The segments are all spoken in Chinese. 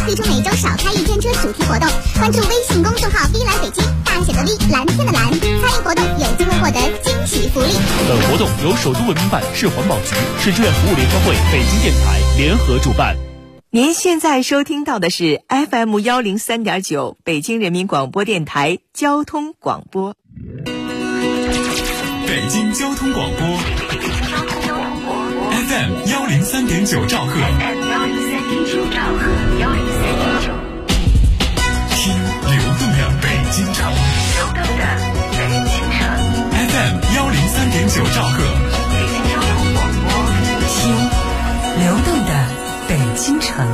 推出每周少开一天车主题活动。关注微信公众号 V 来北京，大写的 V， 蓝天的蓝，参与活动有机会获得惊喜福利。 本活动由首都文明办、市环保局、市志愿服务联合会、北京电台联合主办。 您现在收听到的是 FM 103.9北京人民广播电台交通广播。 北京交通广播 FM 103.9兆赫，听流动的北京城，FM 103.9兆赫， 北京交通广播，听流动的北京城。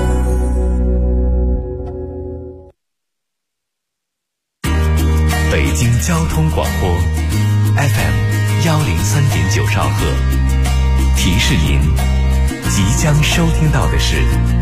北京交通广播 FM 103.9兆赫，提示您即将收听到的是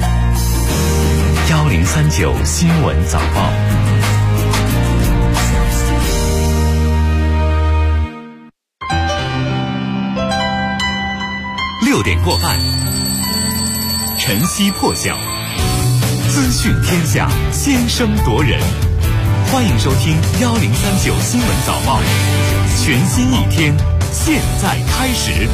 1039新闻早报。6点过半，晨曦破晓，资讯天下，先声夺人。欢迎收听1039新闻早报，全新一天，现在开始。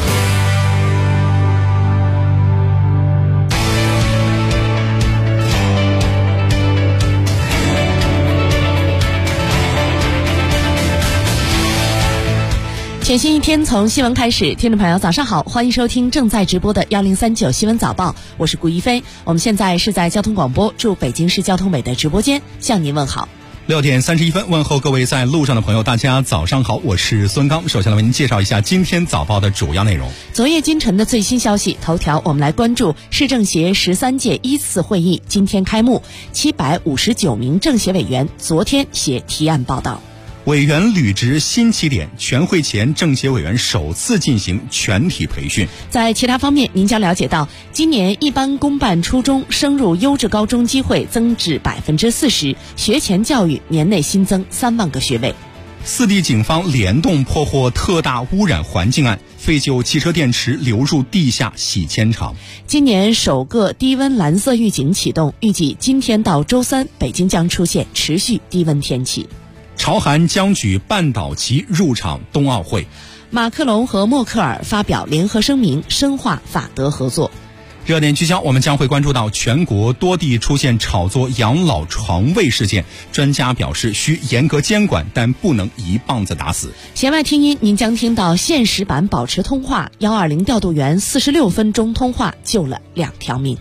全新一天从新闻开始，听众朋友早上好，欢迎收听正在直播的1039新闻早报，我是顾一飞。我们现在是在交通广播驻北京市交通委的直播间向您问好。 6点31分，问候各位在路上的朋友，大家早上好，我是孙刚。首先来为您介绍一下今天早报的主要内容。 昨夜今晨的最新消息，头条我们来关注市政协13届1次会议今天开幕，759名政协委员昨天写提案报道。 委员履职新起点，全会前政协委员首次进行全体培训。 在其他方面，您将了解到，今年一般公办初中升入优质高中机会增至40%，学前教育年内新增3万个学位。 4地警方联动破获特大污染环境案，废旧汽车电池流入地下洗铅厂。 今年首个低温蓝色预警启动，预计今天到周3，北京将出现持续低温天气。 朝韩将举半岛旗入场冬奥会， 马克龙和默克尔发表联合声明，深化法德合作。 热点聚焦，我们将会关注到全国多地出现炒作养老床位事件，专家表示需严格监管，但不能一棒子打死。 弦外听音，您将听到限时版保持通话，120调度员46分钟通话救了2条命。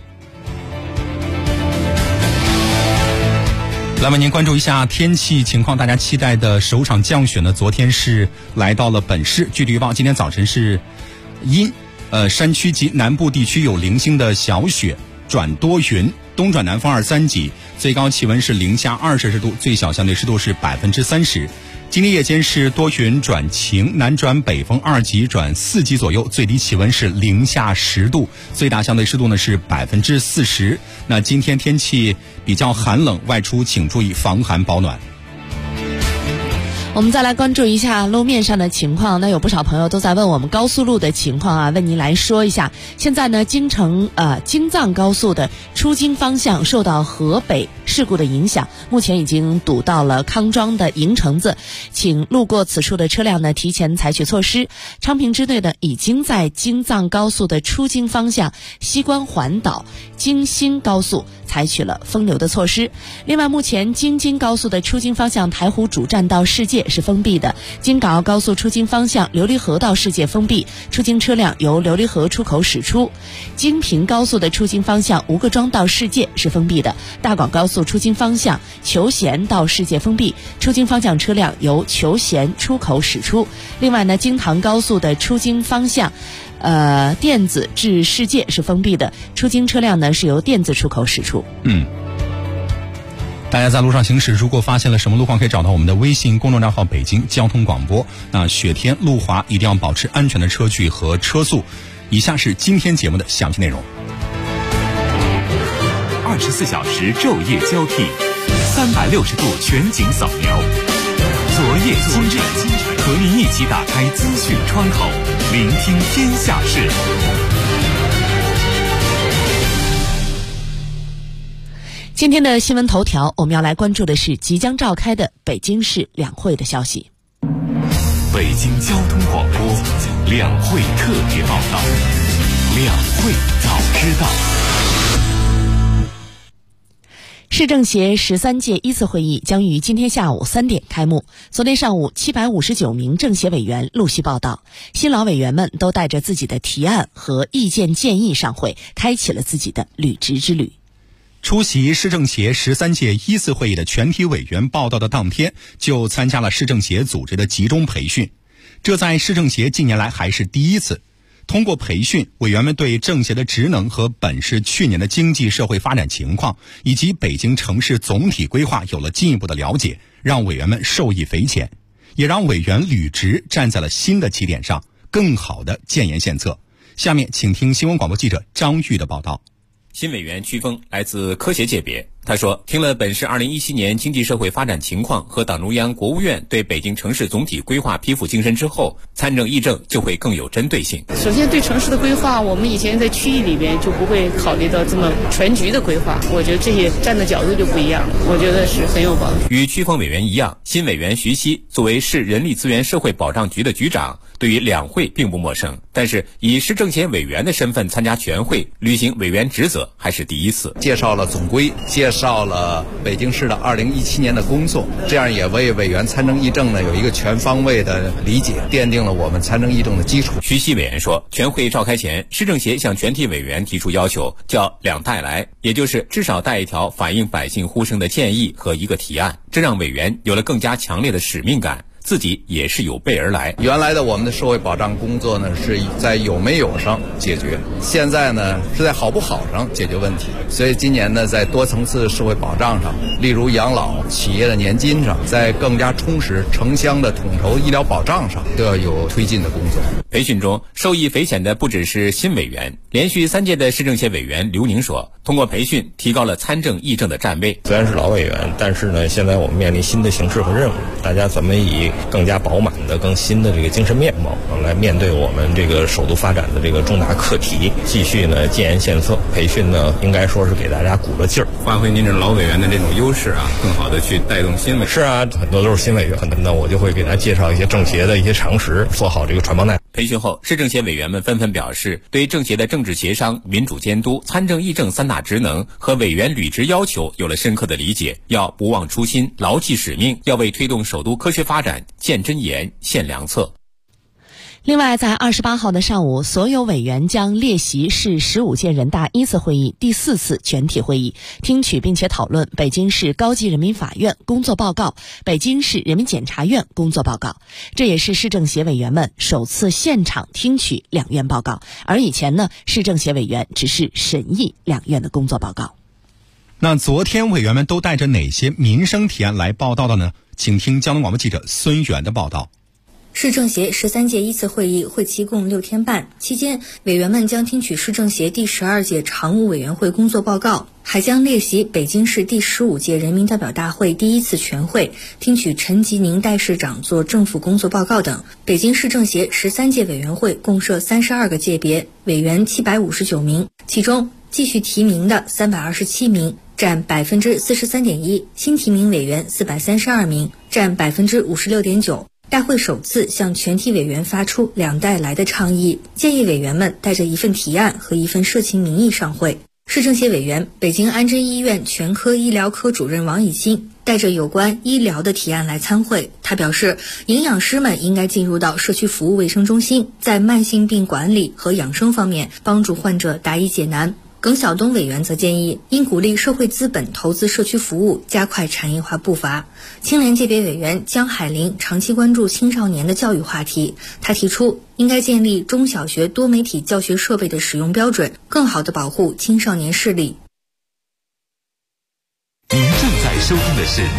来为您关注一下天气情况，大家期待的首场降雪呢，昨天是来到了本市。据预报，今天早晨是阴，山区及南部地区有零星的小雪转多云，东转南风2-3级，最高气温是零下20摄氏度，最小相对湿度是30%。今天夜间是多云转晴，南转北风2级转4级左右，最低气温是零下10度，最大相对湿度呢是40%。那今天天气比较寒冷，外出请注意防寒保暖。 我们再来关注一下路面上的情况，那有不少朋友都在问我们高速路的情况啊，为您来说一下。现在呢，京藏高速的出京方向受到河北事故的影响，目前已经堵到了康庄的营城子，请路过此处的车辆呢提前采取措施。昌平支队呢已经在京藏高速的出京方向西关环岛、京新高速采取了封流的措施。另外，目前京津高速的出京方向台湖主站到世界是封闭的，京港澳高速出京方向琉璃河到世界封闭，出京车辆由琉璃河出口驶出。京平高速的出京方向吴各庄到世界是封闭的，大广高速出京方向求贤到世界封闭，出京方向车辆由求贤出口驶出。另外呢，京唐高速的出京方向电子至世界是封闭的，出京车辆呢是由电子出口驶出。 大家在路上行驶，如果发现了什么路况，可以找到我们的微信公众账号北京交通广播。那雪天路滑一定要保持安全的车距和车速。以下是今天节目的详细内容。 24小时昼夜交替，360度全景扫描，昨夜今晨，和您一起打开资讯窗口，聆听天下事。 今天的新闻头条，我们要来关注的是即将召开的北京市两会的消息。 北京交通广播两会特别报道，两会早知道。 市政协13届一次会议将于今天下午3点开幕。昨天上午，759名政协委员陆续报到，新老委员们都带着自己的提案和意见建议上会，开启了自己的履职之旅。 出席市政协13届一次会议的全体委员报到的当天，就参加了市政协组织的集中培训。这在市政协近年来还是第一次。通过培训，委员们对政协的职能和本市去年的经济社会发展情况，以及北京城市总体规划有了进一步的了解，让委员们受益匪浅，也让委员履职站在了新的起点上，更好的建言献策。下面请听新闻广播记者张玉的报道。 新委员曲峰来自科协界别，他说，听了本市2017年经济社会发展情况和党中央国务院对北京城市总体规划批复精神之后，参政议政就会更有针对性。 首先对城市的规划，我们以前在区域里边就不会考虑到这么全局的规划，我觉得这些站的角度就不一样，我觉得是很有帮助。 与曲峰委员一样，新委员徐熙作为市人力资源社会保障局的局长，对于两会并不陌生，但是以市政协委员的身份参加全会，履行委员职责还是第一次。 介绍了总规，介绍了北京市的2017年的工作，这样也为委员参政议政呢有一个全方位的理解，奠定了我们参政议政的基础。 徐熙委员说，全会召开前，市政协向全体委员提出要求，叫两带来，也就是至少带一条反映百姓呼声的建议和一个提案，这让委员有了更加强烈的使命感，自己也是有备而来。 原来的我们的社会保障工作呢，是在有没有上解决，现在呢是在好不好上解决问题。所以今年呢，在多层次社会保障上，例如养老、企业的年金上，在更加充实城乡的统筹医疗保障上，都要有推进的工作。 培训中受益匪浅的不只是新委员，连续3届的市政协委员刘宁说，通过培训提高了参政议政的站位。 虽然是老委员，但是呢，现在我们面临新的形势和任务，大家怎么以更加饱满的、更新的这个精神面貌来面对我们这个首都发展的这个重大课题，继续呢建言献策。培训呢，应该说是给大家鼓了劲儿， 发挥您这老委员的这种优势啊，更好的去带动新委员。 是啊，很多都是新委员，那我就会给大家介绍一些政协的一些常识，做好这个传播带。 培训后，市政协委员们纷纷表示，对政协的政治协商、民主监督、参政议政3大职能和委员履职要求有了深刻的理解，要不忘初心，牢记使命，要为推动首都科学发展建真言、献良策。 另外，在28号的上午，所有委员将列席市15届人大一次会议第4次全体会议，听取并且讨论北京市高级人民法院工作报告、北京市人民检察院工作报告。这也是市政协委员们首次现场听取两院报告，而以前呢，市政协委员只是审议两院的工作报告。 那昨天委员们都带着哪些民生提案来报道的呢？请听交通广播记者孙源的报道。 市政协13届一次会议会期共6天半，期间委员们将听取市政协第12届常务委员会工作报告，还将列席北京市第15届人民代表大会第1次全会，听取陈吉宁代市长做政府工作报告等。北京市政协13届委员会共设32个界别，委员759名，其中继续提名的327名，占43.1%，新提名委员432名，占56.9%。大会首次向全体委员发出两带来的倡议，建议委员们带着一份提案和一份社情民意上会。市政协委员、北京安贞医院全科医疗科主任王以新带着有关医疗的提案来参会。他表示，营养师们应该进入到社区服务卫生中心，在慢性病管理和养生方面帮助患者答疑解难。耿晓东委员则建议，应鼓励社会资本投资社区服务，加快产业化步伐。青联界别委员江海林长期关注青少年的教育话题，他提出应该建立中小学多媒体教学设备的使用标准，更好地保护青少年视力。 您正在收听的是1039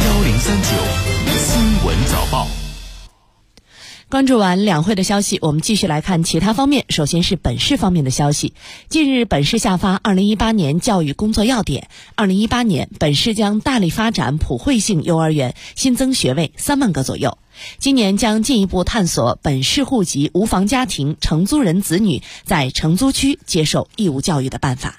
新闻早报。 关注完两会的消息，我们继续来看其他方面。首先是本市方面的消息。近日，本市下发2018年教育工作要点。2018年，本市将大力发展普惠性幼儿园，新增学位3万个左右。今年将进一步探索本市户籍无房家庭承租人子女在承租区接受义务教育的办法。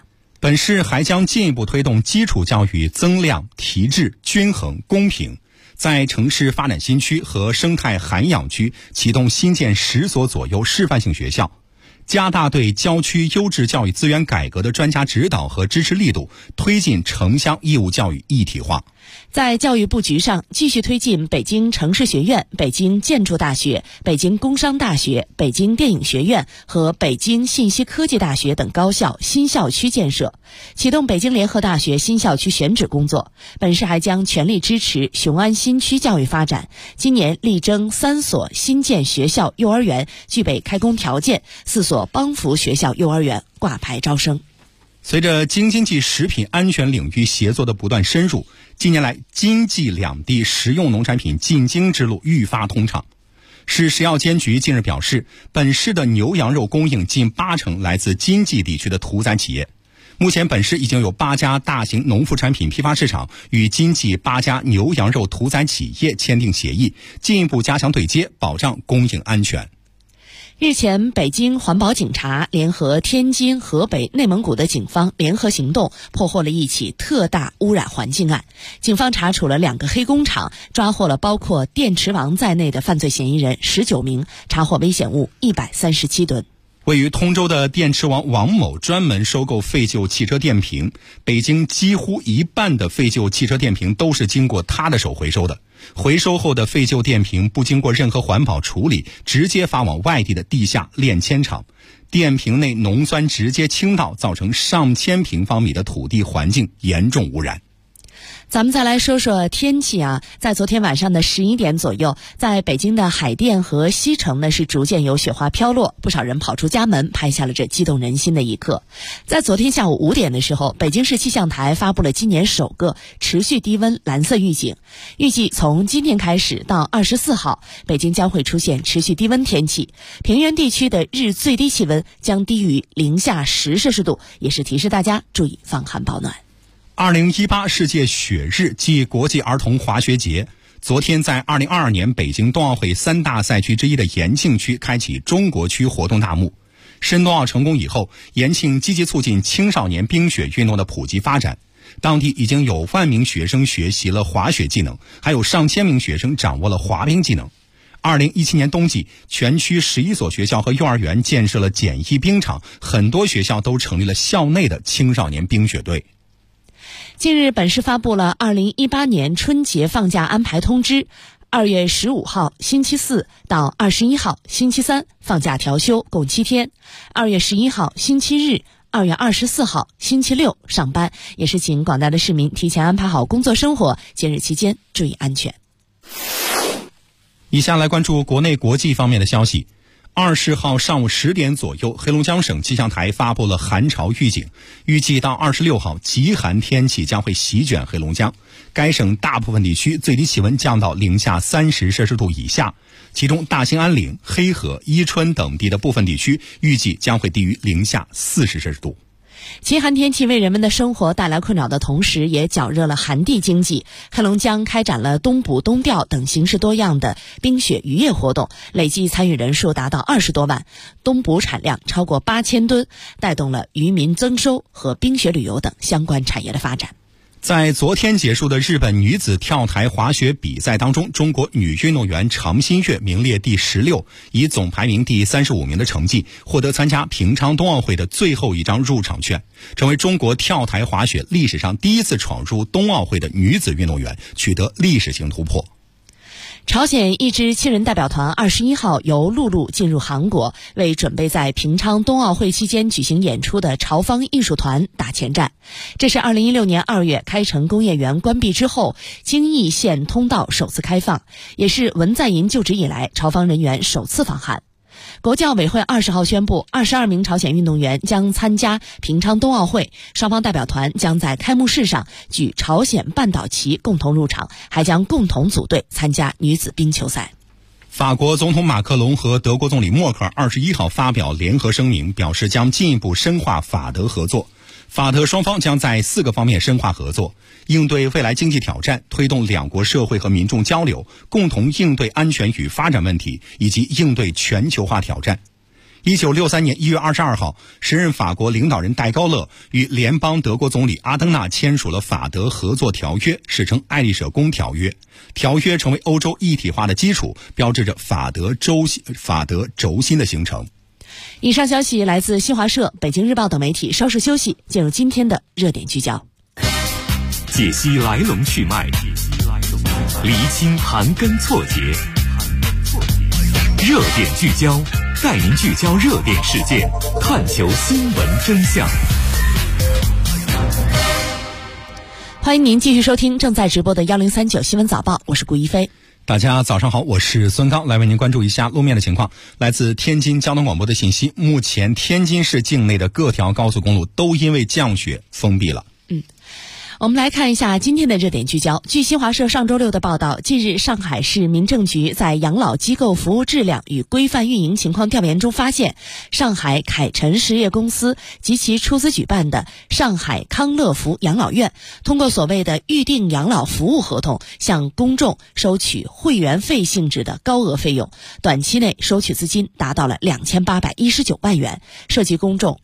本市还将进一步推动基础教育增量、提质、均衡、公平，在城市发展新区和生态涵养区启动新建10所左右示范性学校，加大对郊区优质教育资源改革的专家指导和支持力度，推进城乡义务教育一体化。 在教育布局上，继续推进北京城市学院、北京建筑大学、北京工商大学、北京电影学院和北京信息科技大学等高校新校区建设，启动北京联合大学新校区选址工作。本市还将全力支持雄安新区教育发展，今年力争3所新建学校幼儿园具备开工条件，4所帮扶学校幼儿园挂牌招生。 随着京津冀食品安全领域协作的不断深入，近年来京冀两地食用农产品进京之路愈发通畅。市食药监局近日表示，本市的牛羊肉供应近80%来自京冀地区的屠宰企业。目前本市已经有8家大型农副产品批发市场与京冀8家牛羊肉屠宰企业签订协议，进一步加强对接，保障供应安全。 日前，北京环保警察联合天津、河北、内蒙古的警方联合行动，破获了一起特大污染环境案。警方查处了2个黑工厂，抓获了包括电池王在内的犯罪嫌疑人19名，查获危险物137吨。 位于通州的电池王王某专门收购废旧汽车电瓶，北京几乎1半的废旧汽车电瓶都是经过他的手回收的。回收后的废旧电瓶不经过任何环保处理，直接发往外地的地下炼铅厂，电瓶内浓酸直接倾倒，造成上千平方米的土地环境严重污染。 咱们再来说说天气啊，在昨天晚上的11点左右，在北京的海淀和西城呢是逐渐有雪花飘落，不少人跑出家门，拍下了这激动人心的一刻。在昨天下午5点的时候，北京市气象台发布了今年首个持续低温蓝色预警，预计从今天开始到24号，北京将会出现持续低温天气，平原地区的日最低气温将低于零下10摄氏度，也是提示大家注意防寒保暖。 2018世界雪日暨国际儿童滑雪节昨天在2022年北京冬奥会3大赛区之一的延庆区开启中国区活动大幕。申冬奥成功以后，延庆积极促进青少年冰雪运动的普及发展，当地已经有万名学生学习了滑雪技能，还有上千名学生掌握了滑冰技能。2017年冬季，全区11所学校和幼儿园建设了简易冰场，很多学校都成立了校内的青少年冰雪队。 近日，本市发布了2018年春节放假安排通知，2月15号星期四到21号星期三放假调休，共7天；2月11号星期日、2月24号星期六上班，也是请广大的市民提前安排好工作生活，节日期间注意安全。 以下来关注国内国际方面的消息。20号上午10点左右，黑龙江省气象台发布了寒潮预警，预计到26号，极寒天气将会席卷黑龙江。该省大部分地区最低气温降到零下30摄氏度以下，其中大兴安岭、黑河、伊春等地的部分地区预计将会低于零下40摄氏度。 极寒天气为人们的生活带来困扰的同时，也绞热了寒地经济。黑龙江开展了冬捕、冬钓等形式多样的冰雪渔业活动，累计参与人数达到20多万，冬捕产量超过8000吨，带动了渔民增收和冰雪旅游等相关产业的发展。 在昨天结束的日本女子跳台滑雪比赛当中，中国女运动员常新月名列第16，以总排名第35名的成绩获得参加平昌冬奥会的最后一张入场券，成为中国跳台滑雪历史上第一次闯入冬奥会的女子运动员，取得历史性突破。 朝鲜一支7人代表团21号由陆路进入韩国，为准备在平昌冬奥会期间举行演出的朝方艺术团打前站。这是2016年2月开城工业园关闭之后，京义线通道首次开放，也是文在寅就职以来朝方人员首次访韩。国教委会20号宣布，22名朝鲜运动员将参加平昌冬奥会，双方代表团将在开幕式上举朝鲜半岛旗共同入场，还将共同组队参加女子冰球赛。 法国总统马克龙和德国总理默克尔21号发表联合声明，表示将进一步深化法德合作。法德双方将在4个方面深化合作，应对未来经济挑战，推动两国社会和民众交流，共同应对安全与发展问题，以及应对全球化挑战。 1963年1月22号，时任法国领导人戴高乐与联邦德国总理阿登纳签署了法德合作条约，史称爱丽舍宫条约。条约成为欧洲一体化的基础，标志着法德轴心的形成。 以上消息来自新华社、北京日报等媒体。稍事休息，进入今天的热点聚焦， 解析来龙去脉，厘清盘根错节。热点聚焦，带您聚焦热点事件，探求新闻真相。 欢迎您继续收听正在直播的1039新闻早报，我是顾一飞。 大家早上好，我是孙刚，来为您关注一下路面的情况。来自天津交通广播的信息，目前天津市境内的各条高速公路都因为降雪封闭了。 我们来看一下今天的热点聚焦。据新华社上周六的报道，近日上海市民政局在养老机构服务质量与规范运营情况调研中发现，上海凯辰实业公司及其出资举办的上海康乐福养老院，通过所谓的预定养老服务合同，向公众收取会员费性质的高额费用，短期内收取资金达到了2819万元，涉及公众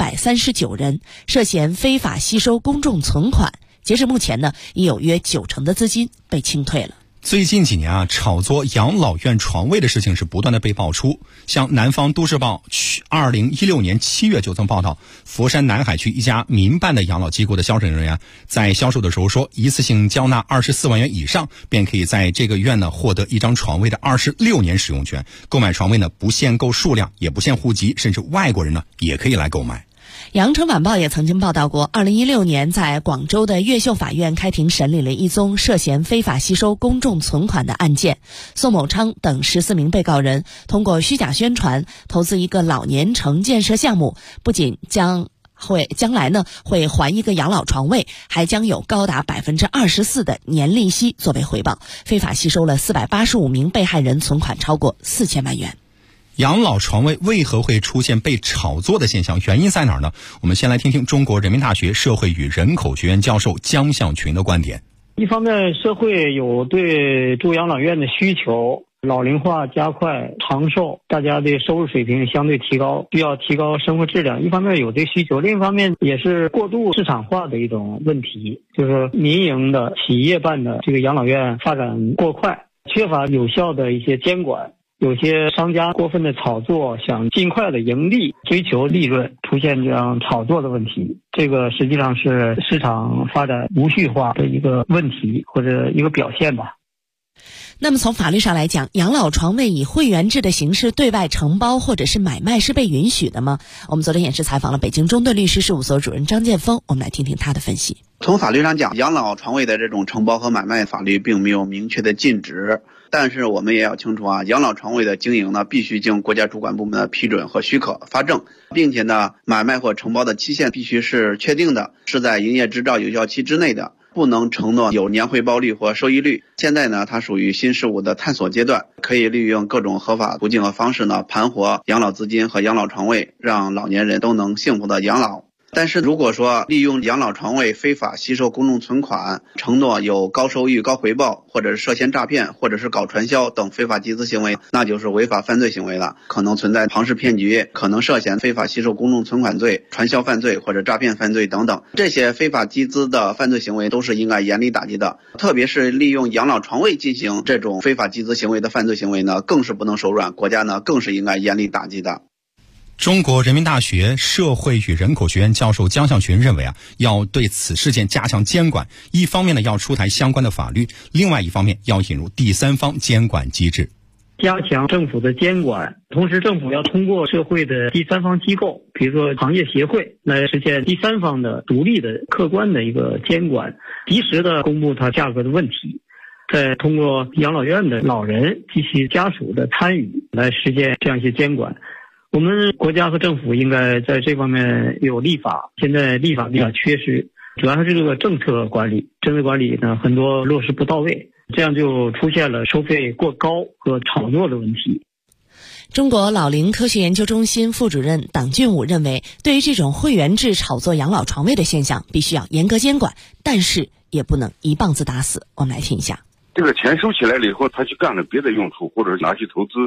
239人，涉嫌非法吸收公众存款。截至目前呢，已有约90%的资金被清退了。 最近几年炒作养老院床位的事情是不断的被爆出。像南方都市报2016年7月就曾报道，佛山南海区一家民办的养老机构的销售人员在销售的时候说，一次性交纳24万元以上，便可以在这个院呢获得一张床位的26年使用权。购买床位呢不限购数量，也不限户籍，甚至外国人呢也可以来购买。 羊城晚报也曾经报道过，2016年在广州的越秀法院开庭审理了一宗涉嫌非法吸收公众存款的案件。宋某昌等14名被告人通过虚假宣传投资一个老年城建设项目，不仅将来呢会还一个养老床位，还将有高达24%的年利息作为回报，非法吸收了485名被害人存款超过4000万元。 养老床位为何会出现被炒作的现象？原因在哪儿呢？我们先来听听中国人民大学社会与人口学院教授江向群的观点。 一方面，社会有对住养老院的需求，老龄化加快、长寿，大家的收入水平相对提高，需要提高生活质量。一方面有这需求，另一方面也是过度市场化的一种问题，就是民营的、企业办的这个养老院发展过快，缺乏有效的一些监管。有些商家过分的炒作，想尽快的盈利，追求利润，出现这样炒作的问题。这个实际上是市场发展无序化的一个问题或者一个表现吧。 那么从法律上来讲，养老床位以会员制的形式对外承包或者是买卖是被允许的吗？我们昨天也是采访了北京中盾律师事务所主任张建峰，我们来听听他的分析。 从法律上讲，养老床位的这种承包和买卖法律并没有明确的禁止，但是我们也要清楚养老床位的经营呢，必须经国家主管部门的批准和许可发证，并且呢，买卖或承包的期限必须是确定的，是在营业执照有效期之内的，不能承诺有年回报率或收益率。现在呢，它属于新事物的探索阶段，可以利用各种合法途径和方式呢，盘活养老资金和养老床位，让老年人都能幸福的养老。但是如果说利用养老床位非法吸收公众存款，承诺有高收益、高回报，或者是涉嫌诈骗，或者是搞传销等非法集资行为，那就是违法犯罪行为了，可能存在庞氏骗局，可能涉嫌非法吸收公众存款罪、传销犯罪或者诈骗犯罪等等。这些非法集资的犯罪行为都是应该严厉打击的，特别是利用养老床位进行这种非法集资行为的犯罪行为呢，更是不能手软，国家呢更是应该严厉打击的。 中国人民大学社会与人口学院教授江向群认为要对此事件加强监管，一方面呢要出台相关的法律，另外一方面要引入第三方监管机制， 加强政府的监管，同时政府要通过社会的第三方机构，比如说行业协会，来实现第三方的独立的客观的一个监管，及时的公布它价格的问题，再通过养老院的老人及其家属的参与来实现这样一些监管。我们国家和政府应该在这方面有立法，现在立法比较缺失，主要是这个政策管理呢很多落实不到位，这样就出现了收费过高和炒作的问题。 中国老龄科学研究中心副主任党俊武认为，对于这种会员制炒作养老床位的现象，必须要严格监管，但是也不能一棒子打死。我们来听一下。 这个钱收起来了以后，他去干了别的用处，或者是拿去投资，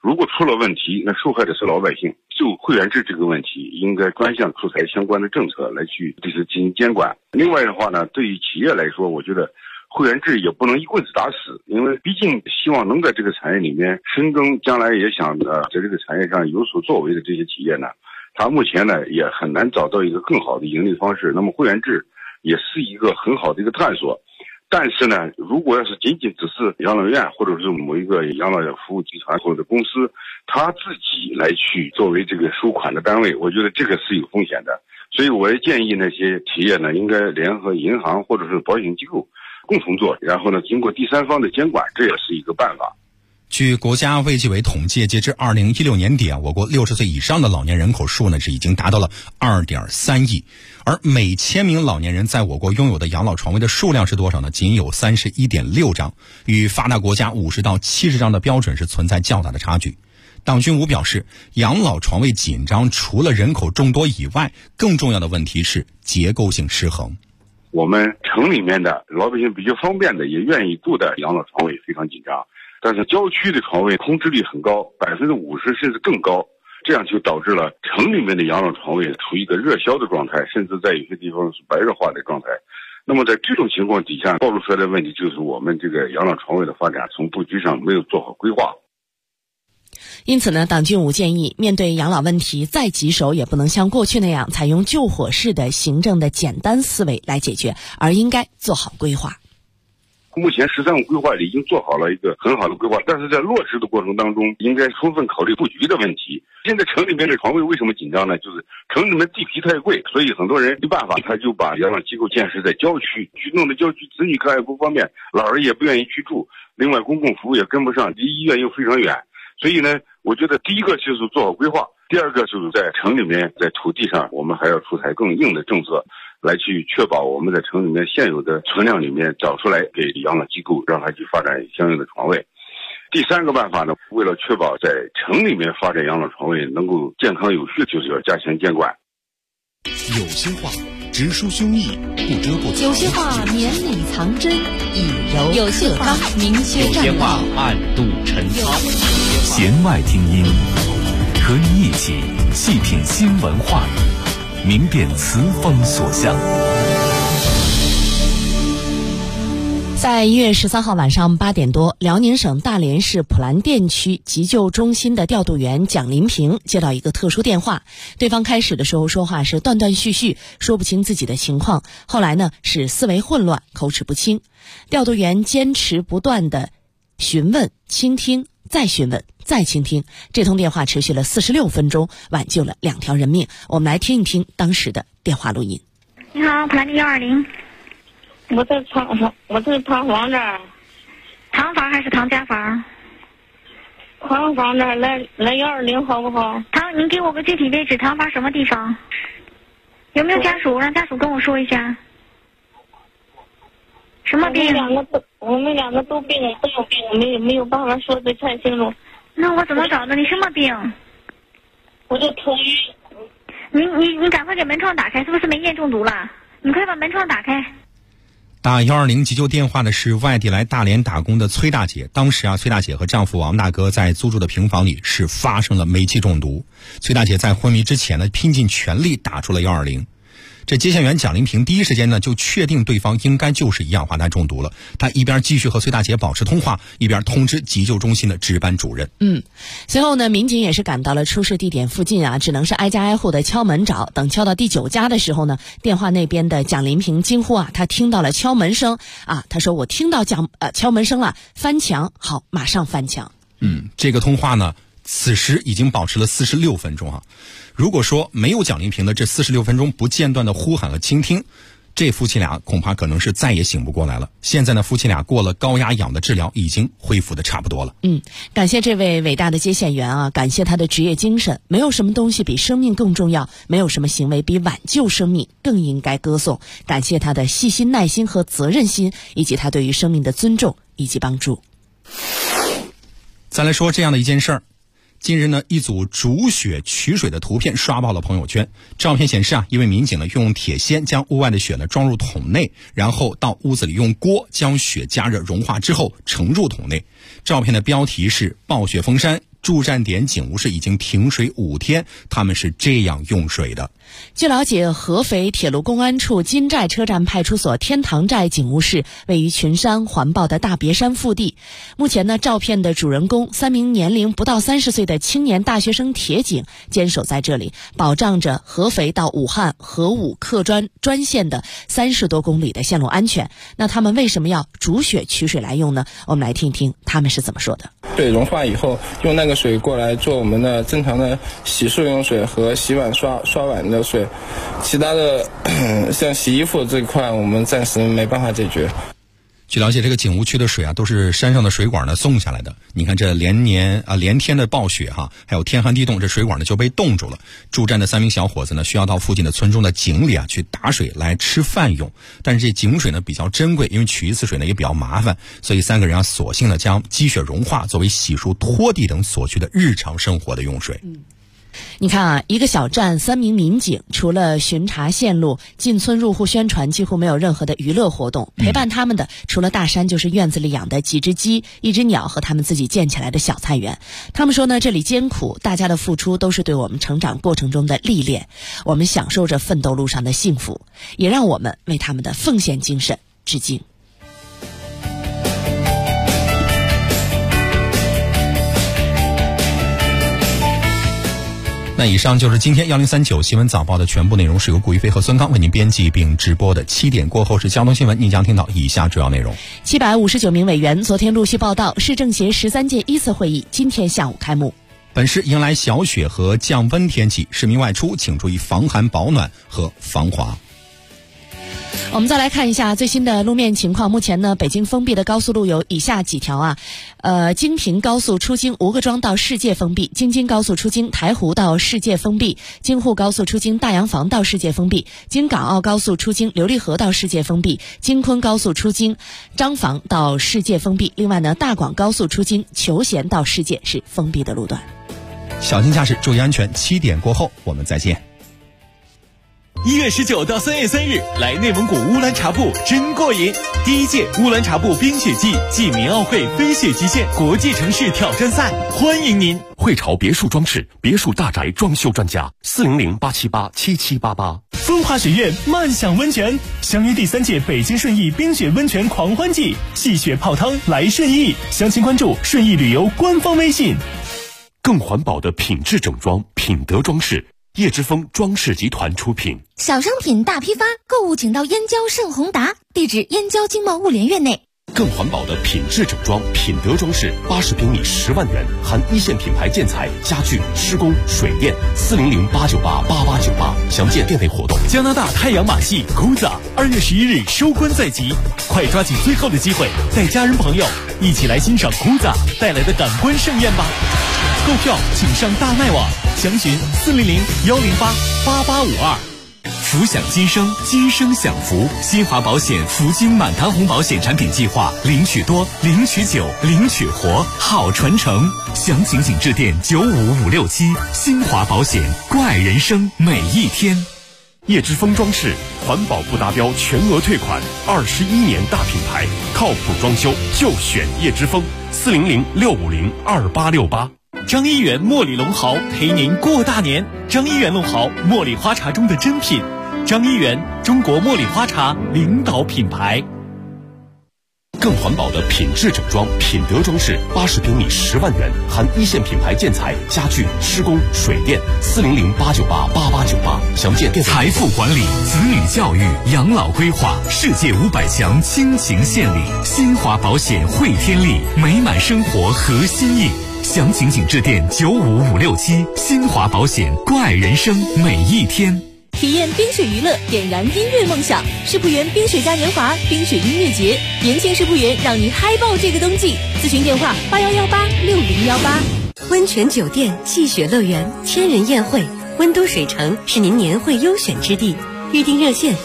如果出了问题，那受害的是老百姓。就会员制这个问题，应该专项出台相关的政策来去对此进行监管。另外的话呢，对于企业来说，我觉得会员制也不能一棍子打死，因为毕竟希望能在这个产业里面深耕，将来也想在这个产业上有所作为的这些企业呢，它目前呢也很难找到一个更好的盈利方式。那么会员制也是一个很好的一个探索。但是呢，如果要是仅仅只是养老院或者是某一个养老服务集团或者公司，他自己来去作为这个收款的单位，我觉得这个是有风险的。所以我也建议那些企业呢，应该联合银行或者是保险机构共同做，然后呢，经过第三方的监管，这也是一个办法。 据国家卫计委统计，截至2016年底我国60岁以上的老年人口数呢是已经达到了2.3亿，而每1000名老年人在我国拥有的养老床位的数量是多少呢？仅有31.6张，与发达国家50到70张的标准是存在较大的差距。党军武表示，养老床位紧张除了人口众多以外，更重要的问题是结构性失衡。 我们城里面的老百姓比较方便的也愿意住的养老床位非常紧张，但是郊区的床位空置率很高，50%甚至更高，这样就导致了城里面的养老床位处于一个热销的状态，甚至在有些地方是白热化的状态。那么在这种情况底下，暴露出来的问题就是我们这个养老床位的发展从布局上没有做好规划。 因此呢，党军武建议，面对养老问题，再棘手也不能像过去那样采用救火式的行政的简单思维来解决，而应该做好规划。 目前13个规划里已经做好了一个很好的规划，但是在落实的过程当中，应该充分考虑布局的问题。现在城里面的床位为什么紧张呢？就是城里面地皮太贵，所以很多人没办法，他就把养老机构建设在郊区，弄得郊区子女看也不方便，老人也不愿意去住，另外公共服务也跟不上，离医院又非常远。所以呢，我觉得第一个就是做好规划，第二个就是在城里面，在土地上，我们还要出台更硬的政策，来去确保我们在城里面现有的存量里面找出来给养老机构，让它去发展相应的床位。第三个办法呢，为了确保在城里面发展养老床位能够健康有序，就是要加强监管。 有些话直抒胸臆，不遮不藏； 有些话绵里藏针，以柔有些话明确战道， 暗度陈仓。 弦外听音，和你一起细品新闻话语，明辨词风所向。 在1月13号晚上8点多，辽宁省大连市普兰店区急救中心的调度员蒋林平接到一个特殊电话，对方开始的时候说话是断断续续，说不清自己的情况，后来呢是思维混乱，口齿不清。调度员坚持不断的询问、倾听、再询问、再倾听，这通电话持续了46分钟，挽救了2条人命。我们来听一听当时的电话录音。 你好，普兰店120。 我在厂房这儿。 厂房还是唐家房？ 厂房这儿来120好不好？ 您给我个具体位置，厂房什么地方？有没有家属？让家属跟我说一下。什么病？ 我们两个都有病，没有办法说的太清楚。 那我怎么找的？你什么病？ 我就头晕。你赶快给门窗打开，是不是煤烟中毒了？你快把门窗打开。 打120急救电话的是外地来大连打工的崔大姐。当时崔大姐和丈夫王大哥在租住的平房里是发生了煤气中毒。崔大姐在昏迷之前呢，拼尽全力打出了120。这接线员蒋林平第一时间呢就确定对方应该就是一氧化碳中毒了。他一边继续和崔大姐保持通话，一边通知急救中心的值班主任。 随后呢，民警也是赶到了出事地点附近只能是挨家挨户的敲门找。等敲到第9家的时候呢，电话那边的蒋林平惊呼他听到了敲门声他说我听到敲门声了，翻墙。好，马上翻墙。 这个通话呢，此时已经保持了46分钟如果说没有蒋林平的这46分钟不间断的呼喊和倾听，这夫妻俩恐怕可能是再也醒不过来了。现在呢，夫妻俩过了高压氧的治疗，已经恢复的差不多了。 感谢这位伟大的接线员感谢他的职业精神。没有什么东西比生命更重要，没有什么行为比挽救生命更应该歌颂。感谢他的细心、耐心和责任心，以及他对于生命的尊重以及帮助。 再来说这样的一件事儿。近日呢，一组煮血取水的图片刷爆了朋友圈。照片显示一位民警呢用铁锨将屋外的血呢装入桶内，然后到屋子里用锅将血加热融化之后盛入桶内。照片的标题是“暴雪封山， 驻站点警务室已经停水5天，他们是这样用水的。 据了解，合肥铁路公安处金寨车站派出所天堂寨警务室位于群山环抱的大别山腹地。目前呢，照片的主人公3名年龄不到30岁的青年大学生铁警坚守在这里，保障着合肥到武汉合武客专线的30多公里的线路安全。那他们为什么要煮血取水来用呢？我们来听听他们是怎么说的。 水融化以后，用那个水过来做我们的正常的洗漱用水和洗碗刷碗的水，其他的像洗衣服这一块我们暂时没办法解决。 据了解，这个景务区的水啊，都是山上的水管呢送下来的。你看这连天的暴雪还有天寒地冻，这水管呢就被冻住了。驻站的3名小伙子呢，需要到附近的村中的井里去打水来吃饭用。但是这井水呢比较珍贵，因为取一次水呢也比较麻烦，所以3个人索性呢将积雪融化作为洗漱、拖地等所需的日常生活的用水。 你看啊，一个小站3名民警，除了巡查线路、进村入户宣传，几乎没有任何的娱乐活动。陪伴他们的，除了大山，就是院子里养的几只鸡、1只鸟和他们自己建起来的小菜园。他们说呢，这里艰苦，大家的付出都是对我们成长过程中的历练，我们享受着奋斗路上的幸福，也让我们为他们的奉献精神致敬。 那以上就是今天1039新闻早报的全部内容，是由顾一飞和孙刚为您编辑并直播的。7点过后是交通新闻，您将听到以下主要内容：759名委员昨天陆续报到，市政协13届1次会议今天下午开幕。本市迎来小雪和降温天气，市民外出请注意防寒保暖和防滑。我们再来看一下最新的路面情况。目前呢，北京封闭的高速路有以下几条啊。京平高速出京吴各庄到世界封闭，京津高速出京台湖到世界封闭，京沪高速出京大洋房到世界封闭，京港澳高速出京琉璃河到世界封闭，京昆高速出京张坊到世界封闭。另外呢，大广高速出京求贤到世界是封闭的路段。小心驾驶，注意安全。7点过后我们再见。 1月19到3月3日，来内蒙古乌兰察布真过瘾！第1届乌兰察布冰雪季暨民奥会飞雪极限国际城市挑战赛，欢迎您！ 汇潮别墅装饰别墅大宅装修专家，400-878-7788。 风华学院漫享温泉，相约第3届北京顺义冰雪温泉狂欢季，戏雪泡汤来顺义，详情关注顺义旅游官方微信。 更环保的品质整装，品德装饰。叶之峰装饰集团出品。 小商品大批发，购物请到燕郊盛宏达，地址燕郊经贸物联院内。 更环保的品质整装，品德装饰，80平米10万元，含1线品牌建材、家具、施工、水电，400-898-8898，详见店内活动。 加拿大太阳马戏 Guza 2月11日收官在即，快抓紧最后的机会，带家人朋友一起来欣赏 Guza 带来的感官盛宴吧。购票请上大麦网，详询400-108-8852。 福享今生，今生享福。新华保险福金满堂红保险产品计划，领取多，领取久，领取活，好传承。详情请致电95567。新华保险，关爱人生每一天。 叶之峰装饰，环保不达标全额退款，21年大品牌，靠谱装修就选叶之峰，400-650-2868。 张一元茉莉龙毫陪您过大年。张一元龙毫，茉莉花茶中的珍品。张一元，中国茉莉花茶领导品牌。 更环保的品质整装，品德装饰，80平米10万元，含1线品牌建材、家具、施工、水电，400-898-8898，详见店。 财富管理、子女教育、养老规划，世界500强倾情献礼。新华保险汇天利，美满生活合心意。详情请致电95567。新华保险，关爱人生每一天。 体验冰雪娱乐，点燃音乐梦想。世仆园冰雪嘉年华冰雪音乐节，年轻世仆园让你嗨爆这个冬季。咨询电话81186018。 温泉酒店、戏雪乐园、千人宴会，温都水城是您年会优选之地。预订热线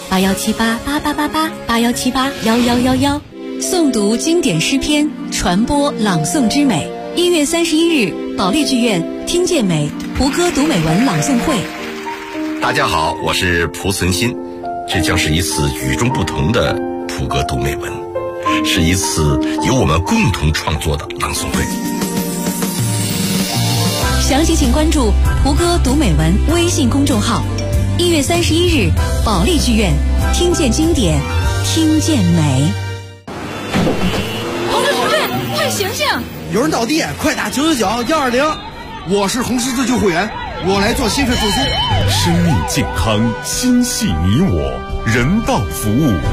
8178888881781111。诵读经典诗篇，传播朗诵之美。1月31日，保利剧院听见美胡歌读美文朗诵会。 大家好，我是蒲存昕，这将是一次与众不同的蒲歌读美文，是一次由我们共同创作的朗诵会。 详情请关注胡歌读美文微信公众号。1月31日，保利剧院，听见经典，听见美。 同志，快醒醒！ 有人倒地，快打999-120。我是红十字救护员，我来做心肺复苏。 生命健康，心系你我，人道服务。